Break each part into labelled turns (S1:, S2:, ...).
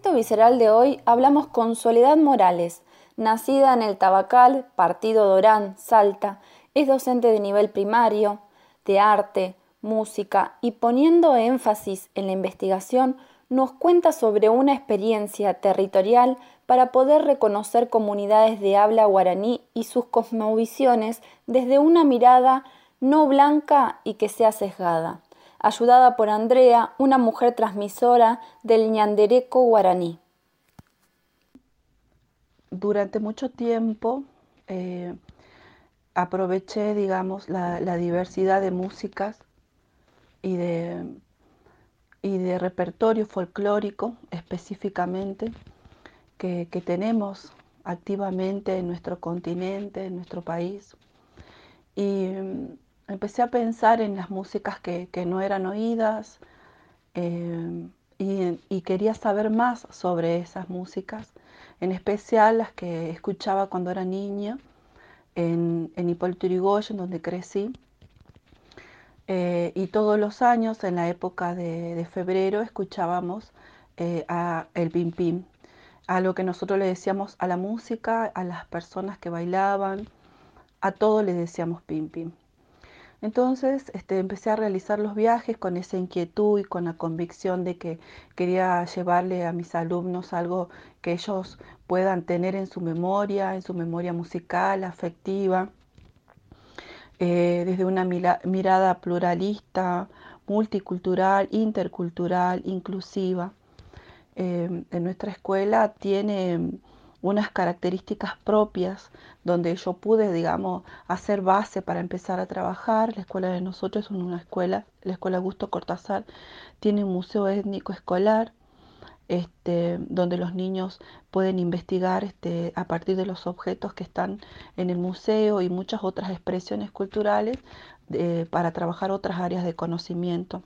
S1: Efecto Visceral de hoy hablamos con Soledad Morales, nacida en el Tabacal, Partido Dorán, Salta, es docente de nivel primario, de arte, música y poniendo énfasis en la investigación, nos cuenta sobre una experiencia territorial para poder reconocer comunidades de habla guaraní y sus cosmovisiones desde una mirada no blanca y que sea sesgada, ayudada por Andrea, una mujer transmisora del ñandereco guaraní.
S2: Durante mucho tiempo aproveché, digamos, la diversidad de músicas y de repertorio folclórico específicamente que tenemos activamente en nuestro continente, en nuestro país. Y empecé a pensar en las músicas que no eran oídas y quería saber más sobre esas músicas, en especial las que escuchaba cuando era niña en Hipólito Yrigoyen, donde crecí. Y todos los años, en la época de febrero, escuchábamos a el pim pim, a lo que nosotros le decíamos a la música, a las personas que bailaban, a todo le decíamos pim pim. Entonces empecé a realizar los viajes con esa inquietud y con la convicción de que quería llevarle a mis alumnos algo que ellos puedan tener en su memoria musical, afectiva, desde una mirada pluralista, multicultural, intercultural, inclusiva. En nuestra escuela tiene unas características propias donde yo pude, digamos, hacer base para empezar a trabajar. La escuela de nosotros es una escuela, la escuela Augusto Cortázar, tiene un museo étnico escolar, donde los niños pueden investigar a partir de los objetos que están en el museo y muchas otras expresiones culturales para trabajar otras áreas de conocimiento.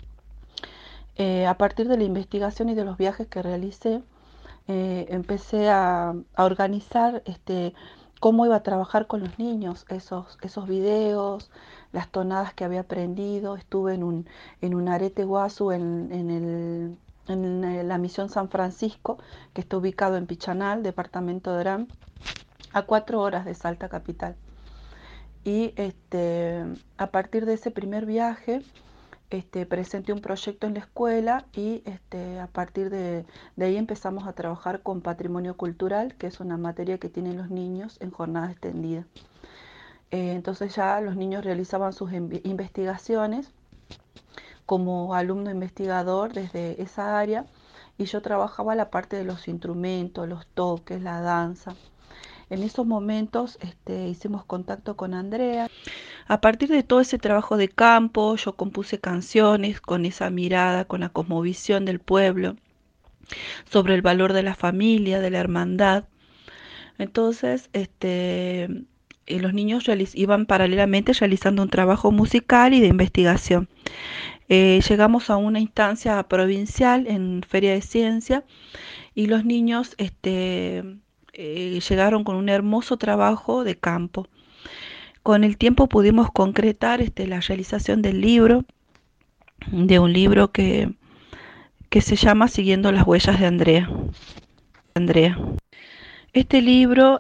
S2: A partir de la investigación y de los viajes que realicé, empecé a organizar cómo iba a trabajar con los niños, esos videos, las tonadas que había aprendido. Estuve en un arete guasu en la misión San Francisco, que está ubicado en Pichanal, departamento de Orán, a 4 horas de Salta capital. Y a partir de ese primer viaje, presenté un proyecto en la escuela y a partir de ahí empezamos a trabajar con patrimonio cultural, que es una materia que tienen los niños en jornada extendida. Entonces ya los niños realizaban sus investigaciones como alumno investigador desde esa área y yo trabajaba la parte de los instrumentos, los toques, la danza. En esos momentos hicimos contacto con Andrea. A partir de todo ese trabajo de campo, yo compuse canciones con esa mirada, con la cosmovisión del pueblo, sobre el valor de la familia, de la hermandad. Entonces, los niños iban paralelamente realizando un trabajo musical y de investigación. Llegamos a una instancia provincial en Feria de Ciencia y los niños llegaron con un hermoso trabajo de campo. Con el tiempo pudimos concretar la realización del libro, de un libro que se llama Siguiendo las huellas de Andrea. Este libro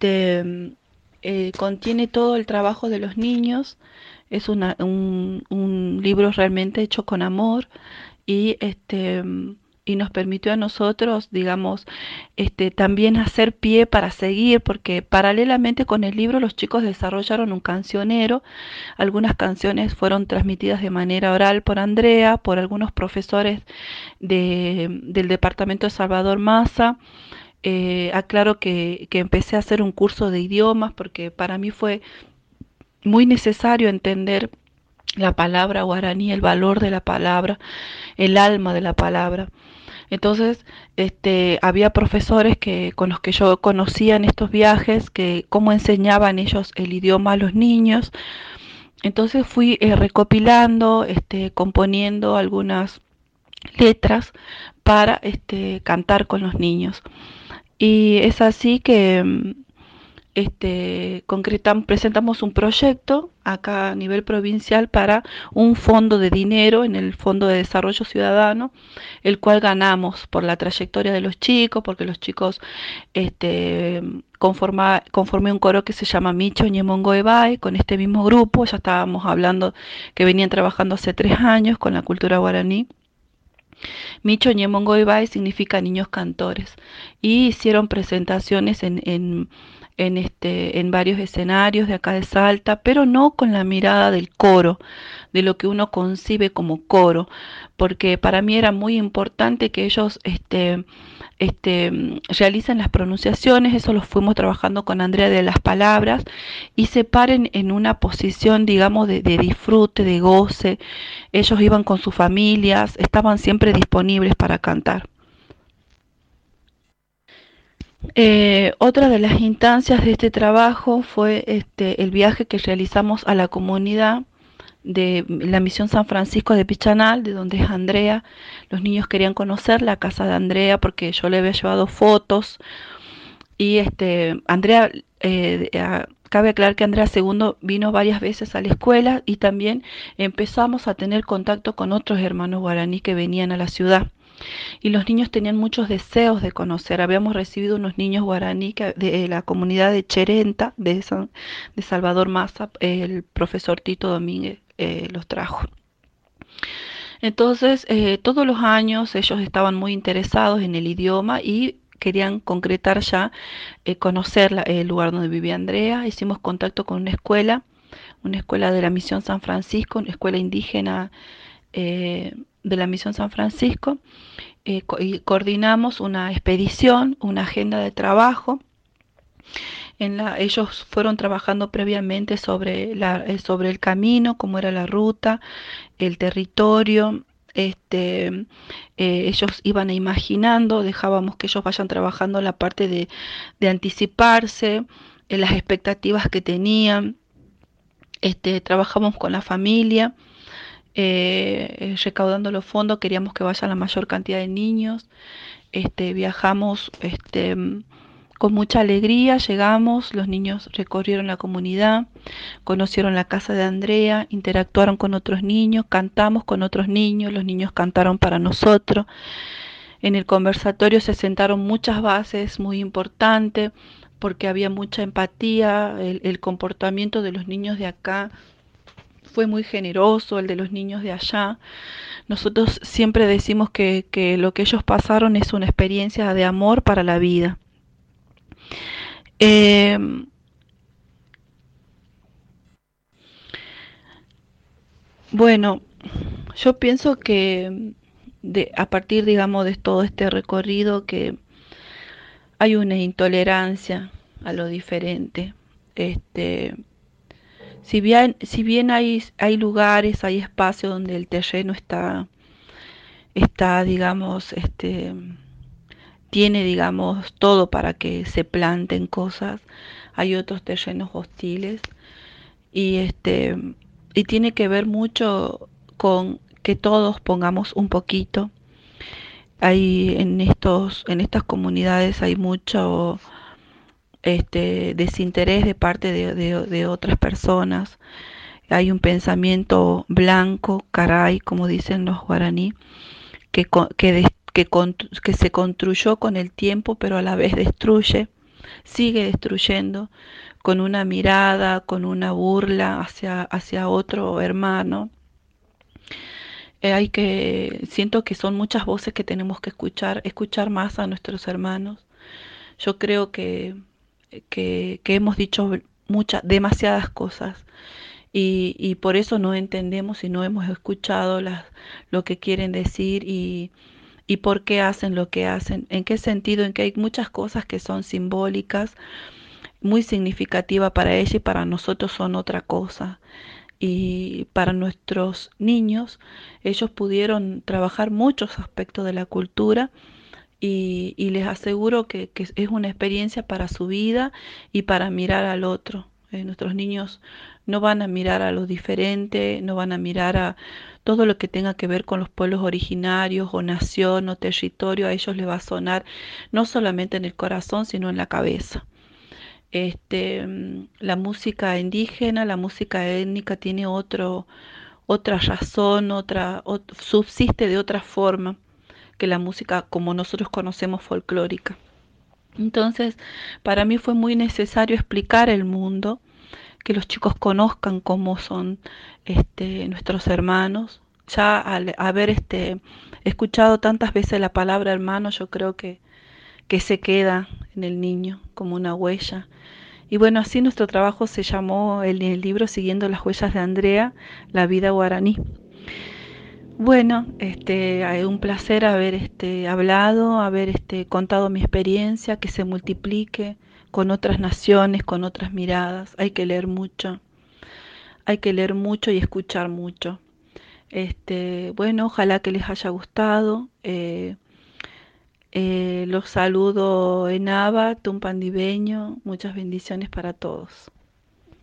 S2: contiene todo el trabajo de los niños, es un libro realmente hecho con amor y y nos permitió a nosotros, digamos, también hacer pie para seguir, porque paralelamente con el libro los chicos desarrollaron un cancionero. Algunas canciones fueron transmitidas de manera oral por Andrea, por algunos profesores del departamento de Salvador Massa. Aclaro que empecé a hacer un curso de idiomas porque para mí fue muy necesario entender la palabra guaraní, el valor de la palabra, el alma de la palabra. Entonces, había profesores con los que yo conocía en estos viajes, que cómo enseñaban ellos el idioma a los niños. Entonces fui recopilando, componiendo algunas letras para cantar con los niños. Y es así que presentamos un proyecto acá a nivel provincial para un fondo de dinero en el Fondo de Desarrollo Ciudadano, el cual ganamos por la trayectoria de los chicos, porque los chicos conformé un coro que se llama Micho Ñemongo Ebay, con este mismo grupo, ya estábamos hablando que venían trabajando hace 3 años con la cultura guaraní. Micho Ñemongo Ebay significa niños cantores y hicieron presentaciones en varios escenarios de acá de Salta, pero no con la mirada del coro, de lo que uno concibe como coro, porque para mí era muy importante que ellos realicen las pronunciaciones, eso lo fuimos trabajando con Andrea de las palabras, y se paren en una posición, digamos, de disfrute, de goce. Ellos iban con sus familias, estaban siempre disponibles para cantar. Otra de las instancias de este trabajo fue el viaje que realizamos a la comunidad de la Misión San Francisco de Pichanal, de donde es Andrea. Los niños querían conocer la casa de Andrea porque yo le había llevado fotos y Andrea, cabe aclarar que Andrea Segundo vino varias veces a la escuela y también empezamos a tener contacto con otros hermanos guaraní que venían a la ciudad y los niños tenían muchos deseos de conocer. Habíamos recibido unos niños guaraní de la comunidad de Cherenta, de Salvador Massa, el profesor Tito Domínguez los trajo. Entonces, todos los años ellos estaban muy interesados en el idioma y querían concretar ya, conocer el lugar donde vivía Andrea. Hicimos contacto con una escuela de la Misión San Francisco, una escuela indígena de la Misión San Francisco, y coordinamos una expedición, una agenda de trabajo. Ellos fueron trabajando previamente sobre el camino, cómo era la ruta, el territorio. Ellos iban imaginando, dejábamos que ellos vayan trabajando la parte de anticiparse, las expectativas que tenían. Trabajamos con la familia, recaudando los fondos, queríamos que vaya la mayor cantidad de niños. Viajamos con mucha alegría, llegamos, los niños recorrieron la comunidad, conocieron la casa de Andrea, interactuaron con otros niños, cantamos con otros niños, los niños cantaron para nosotros. En el conversatorio se sentaron muchas bases muy importantes porque había mucha empatía, el comportamiento de los niños de acá fue muy generoso, el de los niños de allá. Nosotros siempre decimos que lo que ellos pasaron es una experiencia de amor para la vida. Eh, bueno, yo pienso que a partir, digamos, de todo este recorrido, que hay una intolerancia a lo diferente. Este, si bien hay lugares, hay espacios donde el terreno está, digamos, tiene, digamos, todo para que se planten cosas, hay otros terrenos hostiles y y tiene que ver mucho con que todos pongamos un poquito. Hay en estas comunidades hay mucho desinterés de parte de otras personas. Hay un pensamiento blanco, caray, como dicen los guaraní, que se construyó con el tiempo, pero a la vez destruye, sigue destruyendo, con una mirada, con una burla hacia otro hermano. Siento que son muchas voces que tenemos que escuchar más a nuestros hermanos. Yo creo que hemos dicho demasiadas cosas y por eso no entendemos y no hemos escuchado lo que quieren decir y por qué hacen lo que hacen, en qué sentido, en que hay muchas cosas que son simbólicas, muy significativas para ella y para nosotros son otra cosa. Y para nuestros niños, ellos pudieron trabajar muchos aspectos de la cultura y les aseguro que es una experiencia para su vida y para mirar al otro. Nuestros niños no van a mirar a lo diferente, no van a mirar a todo lo que tenga que ver con los pueblos originarios o nación o territorio, a ellos les va a sonar no solamente en el corazón, sino en la cabeza. La música indígena, la música étnica tiene otra razón, subsiste de otra forma que la música como nosotros conocemos folclórica. Entonces, para mí fue muy necesario explicar el mundo, que los chicos conozcan cómo son nuestros hermanos. Ya al haber escuchado tantas veces la palabra hermano, yo creo que se queda en el niño como una huella. Y bueno, así nuestro trabajo se llamó el libro Siguiendo las huellas de Andrea, la vida guaraní. Bueno, un placer haber hablado, haber contado mi experiencia, que se multiplique con otras naciones, con otras miradas. Hay que leer mucho y escuchar mucho. Bueno, ojalá que les haya gustado. Los saludo en Aba, Tumpandibeño. Muchas bendiciones para todos.